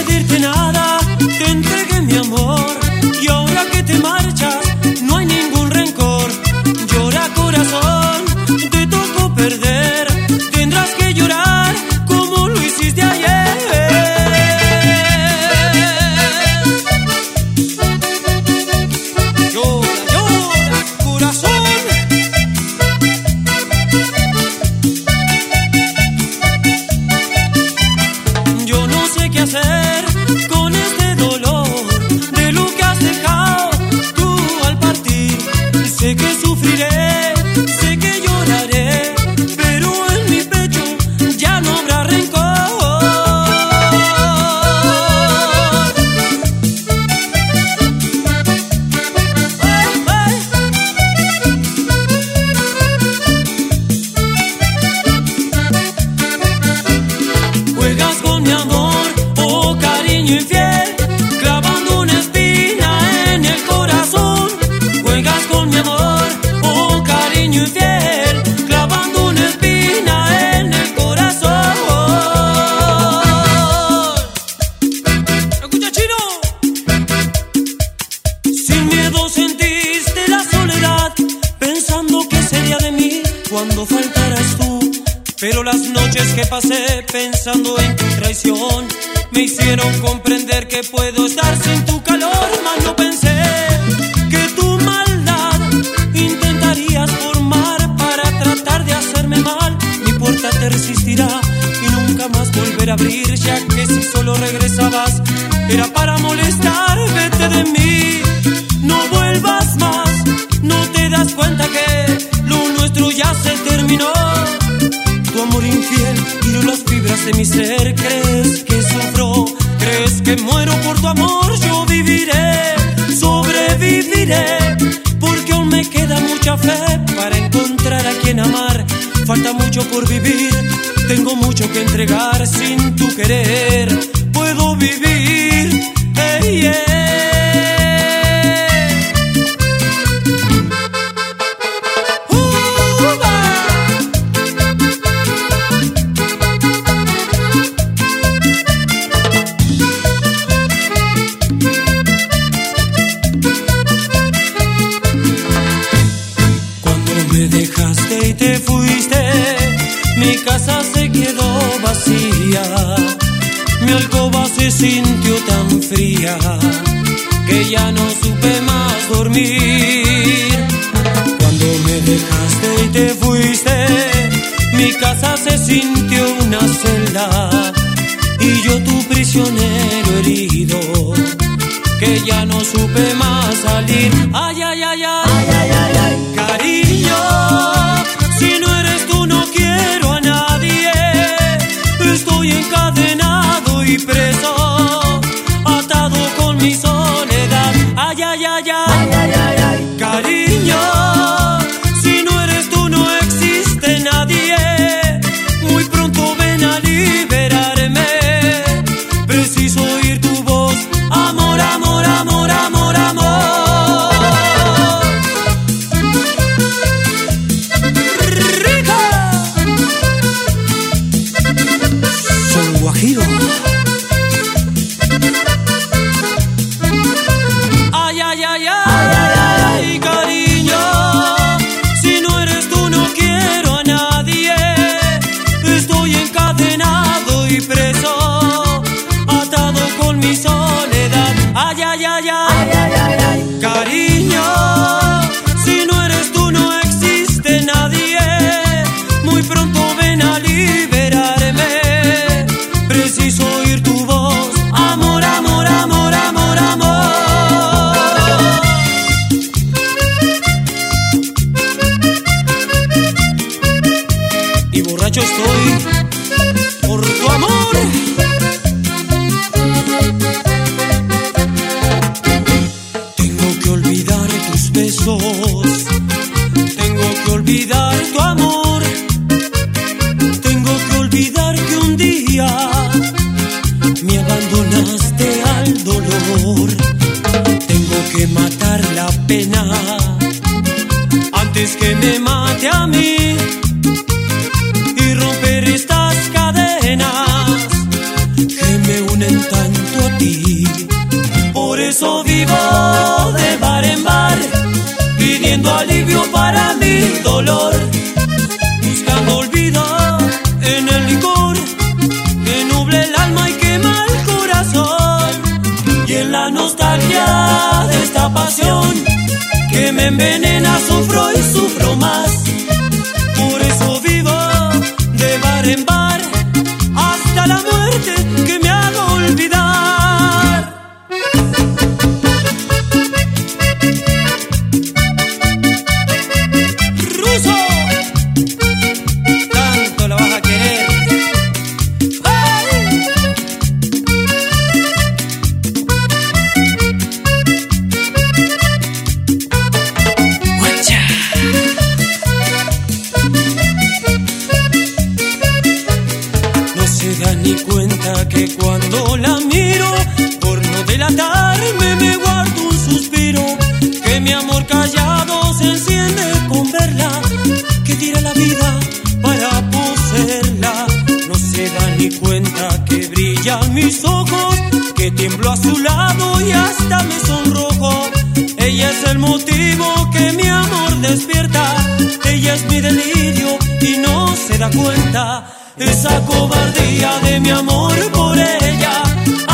pedirte nada, te entregué mi amor y ahora que te marchas no hay ningún rencor. Llora corazón, te tocó perder, tendrás que llorar como lo hiciste ayer. Llora, llora, corazón. Yo no sé qué hacer con este dolor de lo que has dejado tú al partir. Sé que sufriré, sé que lloraré, pero en mi pecho ya no habrá rencor. Ay, ay. Juegas con mi amor, oh cariño infiel, clavando una espina en el corazón. Juegas con mi amor, oh cariño infiel, clavando una espina en el corazón. Escucha, chino. Sin miedo sentiste la soledad, pensando que sería de mí cuando faltaras tú. Pero las noches que pasé pensando en tu traición me hicieron comprender que puedo estar sin tu calor. Mas no pensé que tu maldad intentarías formar para tratar de hacerme mal. Mi puerta te resistirá y nunca más volver a abrir, ya que si solo regresabas era para molestar. Vete de mí, no vuelvas más, no te das cuenta que lo nuestro ya se terminó. Tu amor infiel hirió las fibras de mi ser. ¿Crees que sufro? ¿Crees que muero por tu amor? Yo viviré, sobreviviré, porque aún me queda mucha fe para encontrar a quien amar. Falta mucho por vivir, tengo mucho que entregar. Sin tu querer puedo vivir. Hey, yeah. Me dejaste y te fuiste, mi casa se quedó vacía, mi alcoba se sintió tan fría que ya no supe más dormir. Cuando me dejaste y te fuiste, mi casa se sintió una celda y yo tu prisionero herido, que ya no supe más salir. Ay, ay, ay, ay, ay, ay, ay, ay. Cariño, si no eres tú no quiero a nadie. Estoy encadenado y preso, atado con mi soledad. Ay, ay, ay, ay, ay, ay, ay, ay. Cariño, si no eres tú no existe nadie. Muy pronto ven a liberarme, preciso oír tu voz. Amor, amor, amor, amor, amor. Guajiro. Ay, ay, ay, ay, ay, ay, cariño, si no eres tú no quiero a nadie. Estoy encadenado y preso, atado con mi soledad. Ay, ay, ay, ay, ay, ay, ay. Cariño, si no eres tú no existe nadie. Muy pronto ven a liberarme, preciso oír tu voz. Amor, amor, amor, amor, amor. Y borracho estoy por tu amor. Tengo que olvidar tus besos, tengo que olvidar tu amor. Tengo que olvidar que un día me abandonaste al dolor. Tengo que matar la pena antes que me mate a mí y romper estas cadenas que me unen tanto eso vivo de bar en bar, pidiendo alivio para mi dolor, buscando olvido en el licor que nuble el alma y quema el corazón, y en la nostalgia de esta pasión que me envenena sufro y sufro más. Por eso vivo de bar en bar hasta la muerte que me haga olvidar. Ruso, tanto la vas a querer. ¡Ay! ¡Guacha! No se da ni cuenta que cuando la miro, por no delatarme me guardo un suspiro, que mi amor callado se enciende con verla, que tira la vida para poseerla. No se da ni cuenta que brillan mis ojos, que tiemblo a su lado y hasta me sonrojo. Ella es el motivo que mi amor despierta, ella es mi delirio y no se da cuenta. Esa cobardía de mi amor por ella